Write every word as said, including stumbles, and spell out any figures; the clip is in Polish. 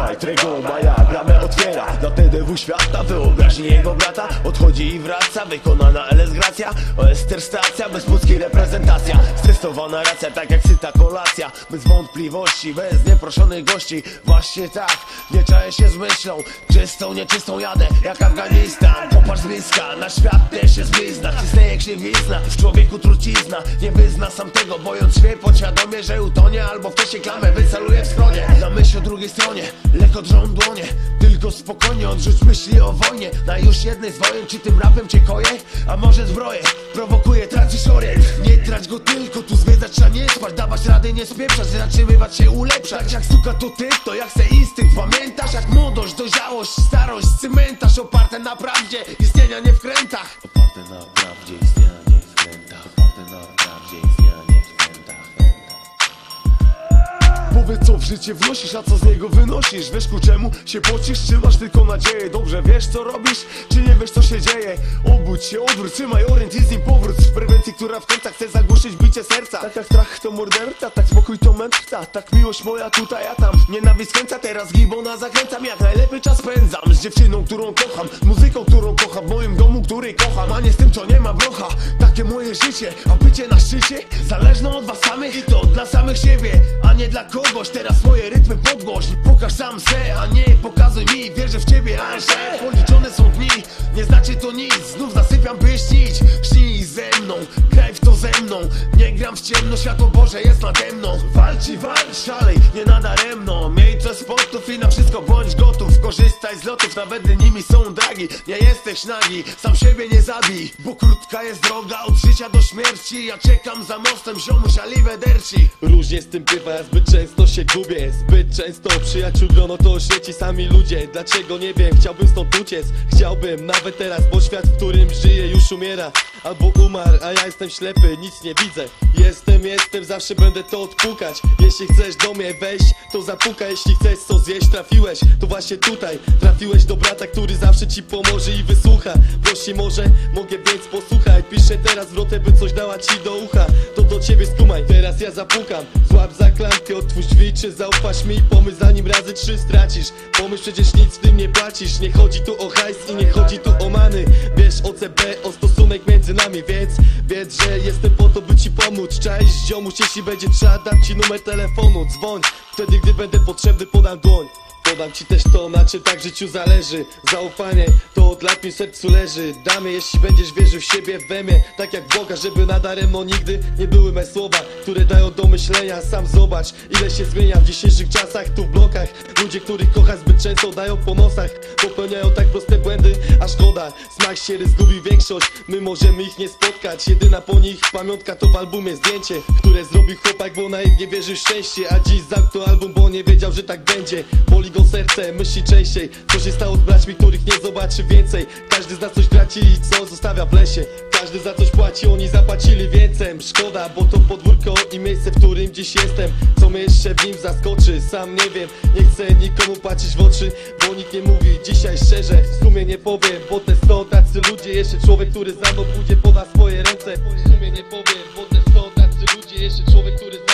Słuchaj, Trego Maja bramę otwiera dla T D W świata, wyobraźni jego brata. Odchodzi i wraca, wykonana L S gracja. Ester stacja, bez polskiej reprezentacja. Stresowana racja, tak jak syta kolacja. Bez wątpliwości, bez nieproszonych gości. Właśnie tak, nie czaję się z myślą. Czystą, nieczystą jadę, jak Afganistan. Popatrz z bliska, na świat też jest blizna. Cisneje krzywizna, w człowieku trucizna. Nie wyzna sam tego, bojąc się podświadomie, że utonie, albo wcześniej klamę wyceluje w skronie. Na myśl o drugiej stronie, lekko drżą dłonie. Tylko spokojnie odrzuć myśli o wojnie. Na już jednej z wojen, czy tym rapem cię koje? A może zbroję, prowokuje, tracisz orient. Nie trać go tylko, tu zwiedzać trzeba nie spać. Dawać rady, nie spieprzać, zatrzymywać się, ulepszać. Jak suka to ty, to ja chcę instynkt. Pamiętasz jak młodość, dojrzałość, starość, cmentarz oparte na prawdzie, istnienia nie w krętach. Oparte na prawdzie, istnienia nie w krętach. Oparte na prawdzie, istnienia nie w krętach. Powiedz, co w życie wnosisz, a co z niego wynosisz. Wiesz ku czemu się pocisz, czy masz tylko nadzieję? Dobrze wiesz co robisz, czy nie wiesz co się dzieje? Obudź się, odwróć, trzymaj orient i z nim powrót. W prewencji, która w końcu chce zagłuszyć bicie serca. Tak jak strach to morderca, tak spokój to mędrca. Tak miłość moja tutaj, a tam nienawiść kręca. Teraz gibona zakręcam, jak najlepiej czas spędzam. Z dziewczyną, którą kocham, z muzyką, którą kocham, w moim domu, który kocham. A nie z tym, co nie ma brocha. Takie moje życie, a bycie na szczycie zależne od was samych i to dla samych siebie, a nie dla kogoś. Teraz moje rytmy podgłoś, pokaż sam se, a nie pokazuj mi. Wierzę w ciebie, a że policzone są dni. Nie znaczy to nic, znów zasypiam by śnić. Śnij ze mną, graj w to ze mną. Nie gram w ciemno, światło Boże jest nade mną. Walcz i walcz, szalej, nie nadaremno. Miejsce sportów i na wszystko bądź gotów. Korzystaj z lotów, nawet nimi są dragi. Nie jesteś nagi, sam siebie nie zabij. Bo krótka jest droga od życia do śmierci. Ja czekam za mostem, ziomuś arrivederci. Różnie z tym bywa, zbyt często się gubię. Zbyt często przyjaciół grono to świeci sami ludzie. Dlaczego nie wiem, chciałbym stąd uciec. Chciałbym nawet teraz, bo świat, w którym żyję już umiera. Albo umarł, a ja jestem ślepy, nic nie widzę. Jestem, jestem, zawsze będę to odpukać. Jeśli chcesz do mnie wejść, to zapukaj. Jeśli chcesz co zjeść, trafiłeś, to właśnie tutaj. Trafiłeś do brata, który zawsze ci pomoże i wysłucha. Prosi może, mogę więc posłuchaj. Piszę teraz zwrotę, by coś dała ci do ucha. To do ciebie skumaj, teraz ja zapukam. Złap za klamkę, otwórz drzwi, czy zaufasz mi? Pomyśl zanim razy trzy stracisz. Pomyśl, przecież nic w tym nie płacisz. Nie chodzi tu o hajs i nie chodzi tu o many. Wiesz o C B, o stosunek między nami, więc wiedz, że jestem po to, by ci pomóc. Cześć ziomuś, jeśli będzie trzeba, dam ci numer telefonu. Dzwoń, wtedy gdy będę potrzebny, podam dłoń. Podam ci też to, na czym tak w życiu zależy. Zaufanie, to od lat mi w sercu leży. Damy, jeśli będziesz wierzył w siebie, we mnie, tak jak Boga, żeby nadaremno nigdy nie były me słowa, które dają do myślenia. Sam zobacz, ile się zmienia w dzisiejszych czasach. Tu w blokach ludzie, których kochasz, zbyt często dają po nosach. Popełniają tak proste błędy, a szkoda. Smak siery zgubi większość, my możemy ich nie spotkać. Jedyna po nich pamiątka to w albumie zdjęcie, które zrobił chłopak, bo naiwnie wierzył w szczęście. A dziś zamknął album, bo nie wiedział, że tak będzie. Boli go serce, myśli częściej, co się stało z braćmi, których nie zobaczy więcej. Każdy z nas coś traci i co zostawia w lesie. Każdy za coś płaci, oni zapłacili więcej. Szkoda, bo to podwórko i miejsce, w którym dziś jestem. Co mnie jeszcze w nim zaskoczy, sam nie wiem. Nie chcę nikomu patrzeć w oczy, bo nikt nie mówi dzisiaj szczerze. W sumie nie powiem, bo te sto tacy ludzie. Jeszcze człowiek, który za mną pójdzie, poda swoje ręce. W sumie nie powiem, bo te sto tacy ludzie. Jeszcze człowiek, który za